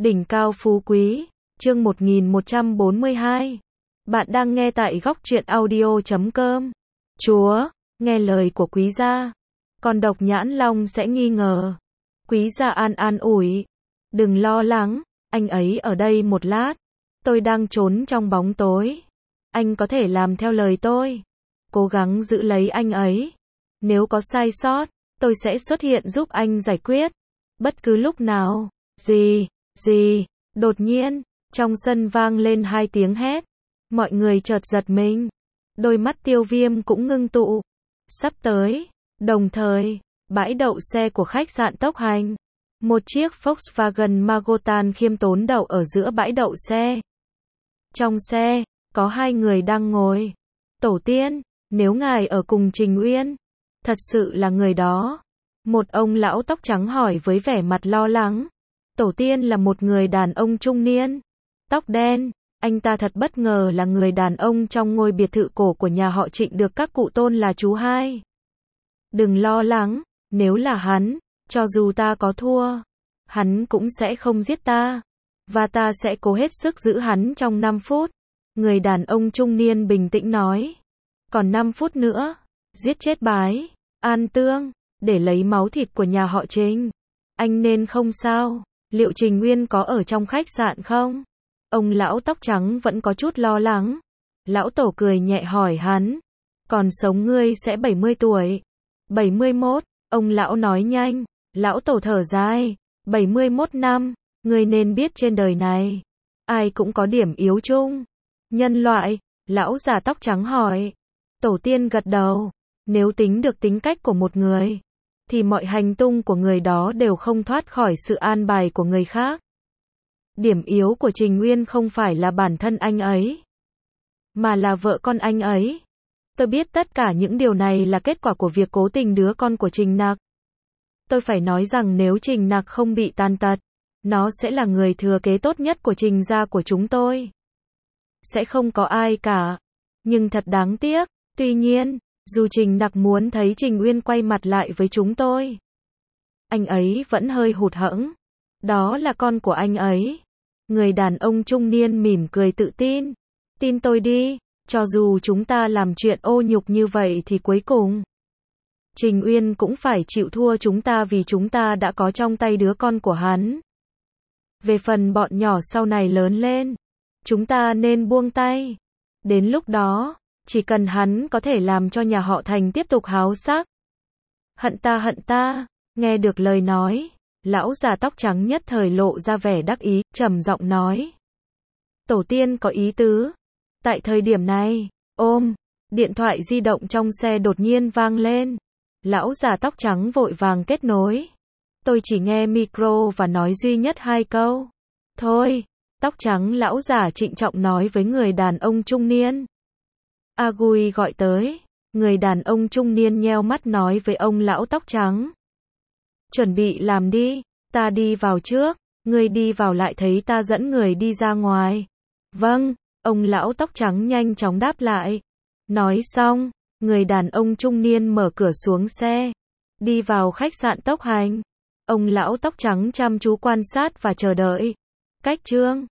Đỉnh cao phú quý, chương 1142. Bạn đang nghe tại góc truyện audio.com. Chúa, nghe lời của quý gia. Còn Độc Nhãn Long sẽ nghi ngờ. Quý gia an ủi. Đừng lo lắng, anh ấy ở đây một lát. Tôi đang trốn trong bóng tối. Anh có thể làm theo lời tôi. Cố gắng giữ lấy anh ấy. Nếu có sai sót, tôi sẽ xuất hiện giúp anh giải quyết. Bất cứ lúc nào. Gì, đột nhiên, trong sân vang lên hai tiếng hét. Mọi người chợt giật mình. Đôi mắt Tiêu Viêm cũng ngưng tụ. Sắp tới. Đồng thời, bãi đậu xe của khách sạn Tốc Hành. Một chiếc Volkswagen Magotan khiêm tốn đậu ở giữa bãi đậu xe. Trong xe, có hai người đang ngồi. Tổ tiên, nếu ngài ở cùng Trình Uyên, thật sự là người đó. Một ông lão tóc trắng hỏi với vẻ mặt lo lắng. Tổ tiên là một người đàn ông trung niên, tóc đen, anh ta thật bất ngờ là người đàn ông trong ngôi biệt thự cổ của nhà họ Trịnh được các cụ tôn là chú hai. Đừng lo lắng, nếu là hắn, cho dù ta có thua, hắn cũng sẽ không giết ta, và ta sẽ cố hết sức giữ hắn trong 5 phút. Người đàn ông trung niên bình tĩnh nói. Còn 5 phút nữa, giết chết Bái An Tương, để lấy máu thịt của nhà họ Trình. Anh nên không sao. Liệu Trình Nguyên có ở trong khách sạn không? Ông lão tóc trắng vẫn có chút lo lắng. Lão tổ cười nhẹ hỏi hắn. Còn sống ngươi sẽ 70 tuổi. 71, ông lão nói nhanh. Lão tổ thở dài. 71 năm, ngươi nên biết trên đời này, ai cũng có điểm yếu chung. Nhân loại, lão già tóc trắng hỏi. Tổ tiên gật đầu. Nếu tính được tính cách của một người, thì mọi hành tung của người đó đều không thoát khỏi sự an bài của người khác. Điểm yếu của Trình Nguyên không phải là bản thân anh ấy, mà là vợ con anh ấy. Tôi biết tất cả những điều này là kết quả của việc cố tình đứa con của Trình Nặc. Tôi phải nói rằng nếu Trình Nặc không bị tàn tật, nó sẽ là người thừa kế tốt nhất của Trình gia của chúng tôi. Sẽ không có ai cả. Nhưng thật đáng tiếc. Tuy nhiên, dù Trình Nặc muốn thấy Trình Uyên quay mặt lại với chúng tôi, anh ấy vẫn hơi hụt hẫng. Đó là con của anh ấy. Người đàn ông trung niên mỉm cười tự tin. Tin tôi đi, cho dù chúng ta làm chuyện ô nhục như vậy thì cuối cùng Trình Uyên cũng phải chịu thua chúng ta vì chúng ta đã có trong tay đứa con của hắn. Về phần bọn nhỏ sau này lớn lên, chúng ta nên buông tay. Đến lúc đó, chỉ cần hắn có thể làm cho nhà họ Thành tiếp tục háo sắc. Hận ta, nghe được lời nói, lão già tóc trắng nhất thời lộ ra vẻ đắc ý, trầm giọng nói. Tổ tiên có ý tứ. Tại thời điểm này, điện thoại di động trong xe đột nhiên vang lên. Lão già tóc trắng vội vàng kết nối. Tôi chỉ nghe micro và nói duy nhất 2 câu. Thôi, tóc trắng lão già trịnh trọng nói với người đàn ông trung niên. Agui gọi tới. Người đàn ông trung niên nheo mắt nói với ông lão tóc trắng. Chuẩn bị làm đi, ta đi vào trước, ngươi đi vào lại thấy ta dẫn người đi ra ngoài. Vâng, ông lão tóc trắng nhanh chóng đáp lại. Nói xong, người đàn ông trung niên mở cửa xuống xe, đi vào khách sạn Tốc Hành. Ông lão tóc trắng chăm chú quan sát và chờ đợi. Cách chương